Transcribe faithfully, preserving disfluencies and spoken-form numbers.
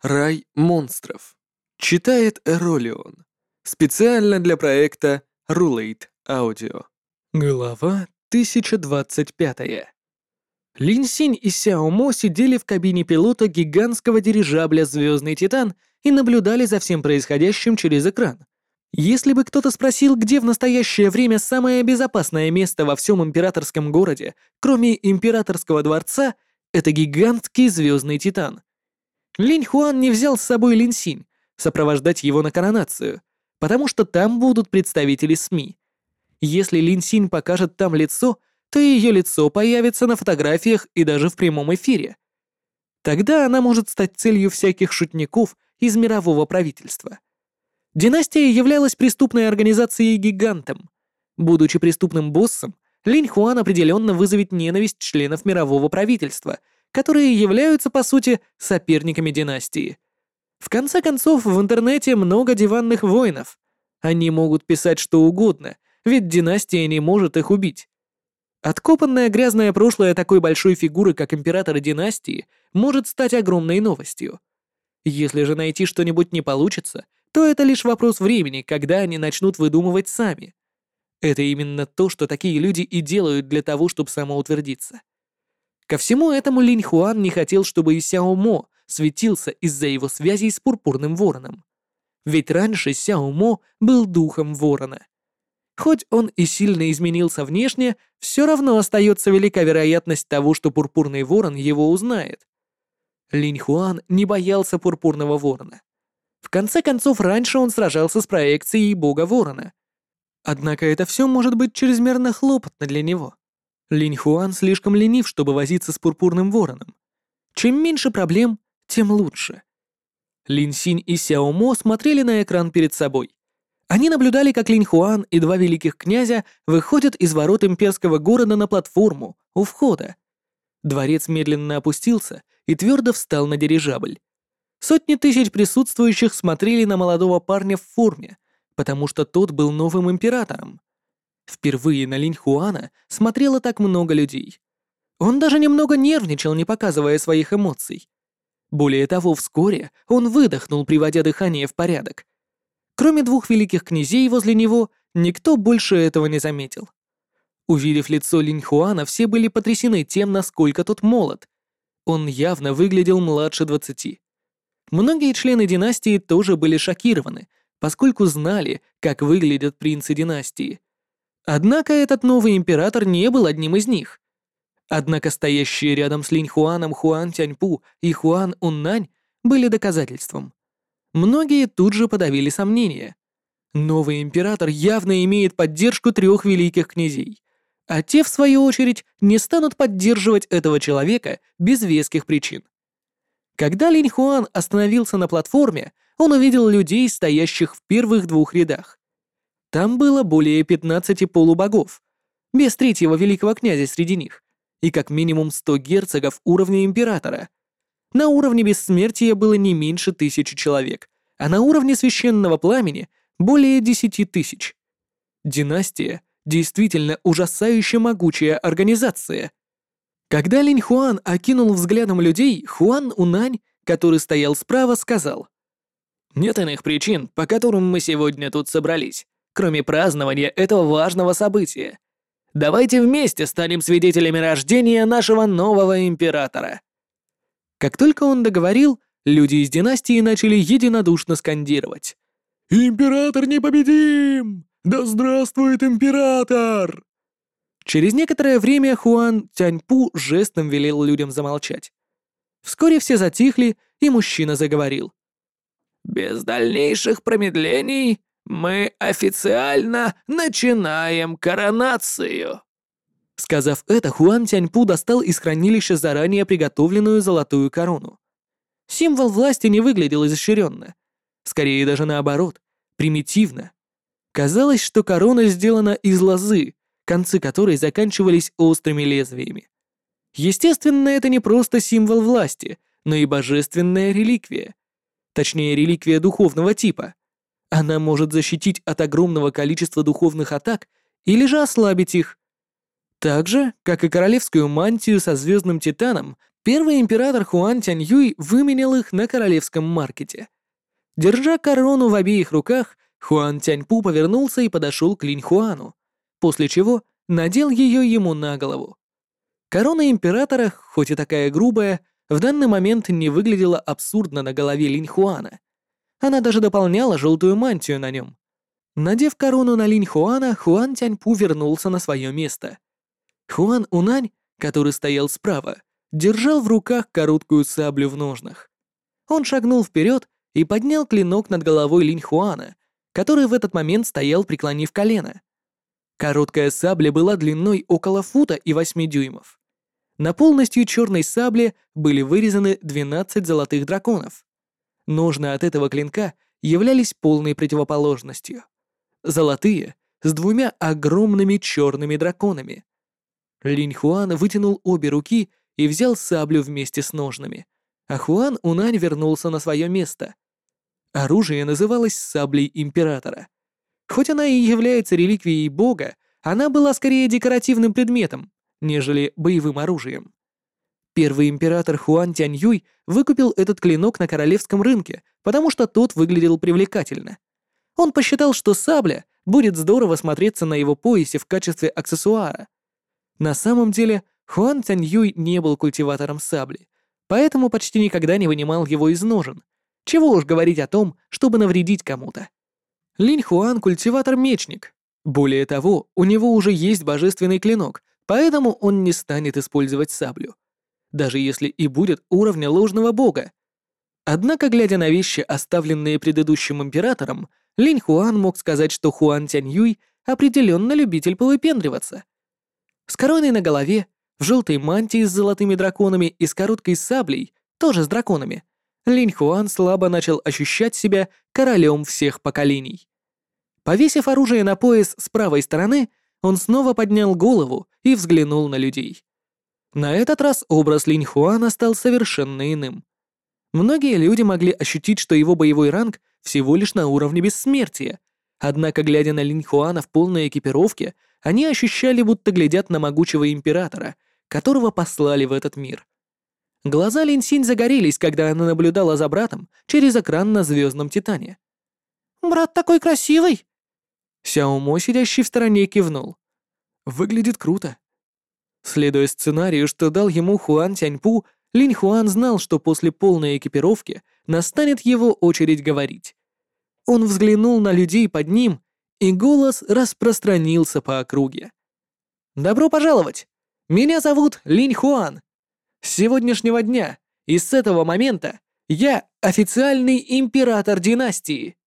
Рай монстров. Читает Эролион. Специально для проекта Rulate Audio. Глава тысяча двадцать пять. Линь Синь и Сяо Мо сидели в кабине пилота гигантского дирижабля «Звездный Титан» и наблюдали за всем происходящим через экран. Если бы кто-то спросил, где в настоящее время самое безопасное место во всем императорском городе, кроме императорского дворца, это гигантский «Звездный Титан». Линь Хуан не взял с собой Линь Синь, сопровождать его на коронацию, потому что там будут представители СМИ. Если Линь Синь покажет там лицо, то ее лицо появится на фотографиях и даже в прямом эфире. Тогда она может стать целью всяких шутников из мирового правительства. Династия являлась преступной организацией-гигантом. Будучи преступным боссом, Линь Хуан определенно вызовет ненависть членов мирового правительства, которые являются, по сути, соперниками династии. В конце концов, в интернете много диванных воинов. Они могут писать что угодно, ведь династия не может их убить. Откопанное грязное прошлое такой большой фигуры, как император династии, может стать огромной новостью. Если же найти что-нибудь не получится, то это лишь вопрос времени, когда они начнут выдумывать сами. Это именно то, что такие люди и делают для того, чтобы самоутвердиться. Ко всему этому Линь Хуан не хотел, чтобы и Сяо Мо светился из-за его связей с Пурпурным Вороном. Ведь раньше Сяо Мо был духом Ворона. Хоть он и сильно изменился внешне, все равно остается велика вероятность того, что Пурпурный Ворон его узнает. Линь Хуан не боялся Пурпурного Ворона. В конце концов, раньше он сражался с проекцией Бога Ворона. Однако это все может быть чрезмерно хлопотно для него. Линь Хуан слишком ленив, чтобы возиться с Пурпурным Вороном. Чем меньше проблем, тем лучше. Линь Синь и Сяо Мо смотрели на экран перед собой. Они наблюдали, как Линь Хуан и два великих князя выходят из ворот имперского города на платформу у входа. Дворец медленно опустился и твердо встал на дирижабль. Сотни тысяч присутствующих смотрели на молодого парня в форме, потому что тот был новым императором. Впервые на Линь Хуана смотрело так много людей. Он даже немного нервничал, не показывая своих эмоций. Более того, вскоре он выдохнул, приводя дыхание в порядок. Кроме двух великих князей возле него, никто больше этого не заметил. Увидев лицо Линь Хуана, все были потрясены тем, насколько тот молод. Он явно выглядел младше двадцати. Многие члены династии тоже были шокированы, поскольку знали, как выглядят принцы династии. Однако этот новый император не был одним из них. Однако стоящие рядом с Линь Хуаном Хуан Тяньпу и Хуан Уннань были доказательством. Многие тут же подавили сомнения. Новый император явно имеет поддержку трех великих князей, а те, в свою очередь, не станут поддерживать этого человека без веских причин. Когда Линь Хуан остановился на платформе, он увидел людей, стоящих в первых двух рядах. Там было более пятнадцати полубогов, без третьего великого князя среди них, и как минимум сто герцогов уровня императора. На уровне бессмертия было не меньше тысячи человек, а на уровне священного пламени более десяти тысяч. Династия действительно ужасающе могучая организация. Когда Линь Хуан окинул взглядом людей, Хуан Унань, который стоял справа, сказал: «Нет иных причин, по которым мы сегодня тут собрались, кроме празднования этого важного события. Давайте вместе станем свидетелями рождения нашего нового императора». Как только он договорил, люди из династии начали единодушно скандировать: «Император непобедим! Да здравствует император!» Через некоторое время Хуан Тяньпу жестом велел людям замолчать. Вскоре все затихли, и мужчина заговорил: «Без дальнейших промедлений мы официально начинаем коронацию». Сказав это, Хуан Тяньпу достал из хранилища заранее приготовленную золотую корону. Символ власти не выглядел изощренно. Скорее даже наоборот, примитивно. Казалось, что корона сделана из лозы, концы которой заканчивались острыми лезвиями. Естественно, это не просто символ власти, но и божественная реликвия. Точнее, реликвия духовного типа. Она может защитить от огромного количества духовных атак или же ослабить их. Так же, как и королевскую мантию со звездным титаном, Первый император Хуан Тяньюй выменял их на королевском маркете. Держа корону в обеих руках, Хуан Тяньпу повернулся и подошел к Линь Хуану, после чего надел ее ему на голову. Корона императора, хоть и такая грубая, в данный момент не выглядела абсурдно на голове Линь Хуана. Она даже дополняла желтую мантию на нем. Надев корону на Линь Хуана, Хуан Тяньпу вернулся на свое место. Хуан Унань, который стоял справа, держал в руках короткую саблю в ножнах. Он шагнул вперед и поднял клинок над головой Линь Хуана, который в этот момент стоял, преклонив колено. Короткая сабля была длиной около фута и восьми дюймов. На полностью черной сабле были вырезаны двенадцать золотых драконов. Ножны от этого клинка являлись полной противоположностью. Золотые, с двумя огромными черными драконами. Линь Хуан вытянул обе руки и взял саблю вместе с ножнами, а Хуан Унань вернулся на свое место. Оружие называлось саблей императора. Хоть она и является реликвией бога, она была скорее декоративным предметом, нежели боевым оружием. Первый император Хуан Тяньюй выкупил этот клинок на королевском рынке, потому что тот выглядел привлекательно. Он посчитал, что сабля будет здорово смотреться на его поясе в качестве аксессуара. На самом деле, Хуан Тяньюй не был культиватором сабли, поэтому почти никогда не вынимал его из ножен. Чего уж говорить о том, чтобы навредить кому-то. Линь Хуан — культиватор-мечник. Более того, у него уже есть божественный клинок, поэтому он не станет использовать саблю. Даже если и будет уровня ложного бога. Однако, глядя на вещи, оставленные предыдущим императором, Линь Хуан мог сказать, что Хуан Тяньюй определенно любитель повыпендриваться. С короной на голове, в желтой мантии с золотыми драконами и с короткой саблей, тоже с драконами, Линь Хуан слабо начал ощущать себя королем всех поколений. Повесив оружие на пояс с правой стороны, он снова поднял голову и взглянул на людей. На этот раз образ Линь Хуана стал совершенно иным. Многие люди могли ощутить, что его боевой ранг всего лишь на уровне бессмертия, однако, глядя на Линь Хуана в полной экипировке, они ощущали, будто глядят на могучего императора, которого послали в этот мир. Глаза Линь Синь загорелись, когда она наблюдала за братом через экран на звездном Титане. «Брат такой красивый!» Сяо Мо, сидящий в стороне, кивнул. «Выглядит круто». Следуя сценарию, что дал ему Хуан Тяньпу, Линь Хуан знал, что после полной экипировки настанет его очередь говорить. Он взглянул на людей под ним, и голос распространился по округе. «Добро пожаловать! Меня зовут Линь Хуан. С сегодняшнего дня и с этого момента я официальный император династии».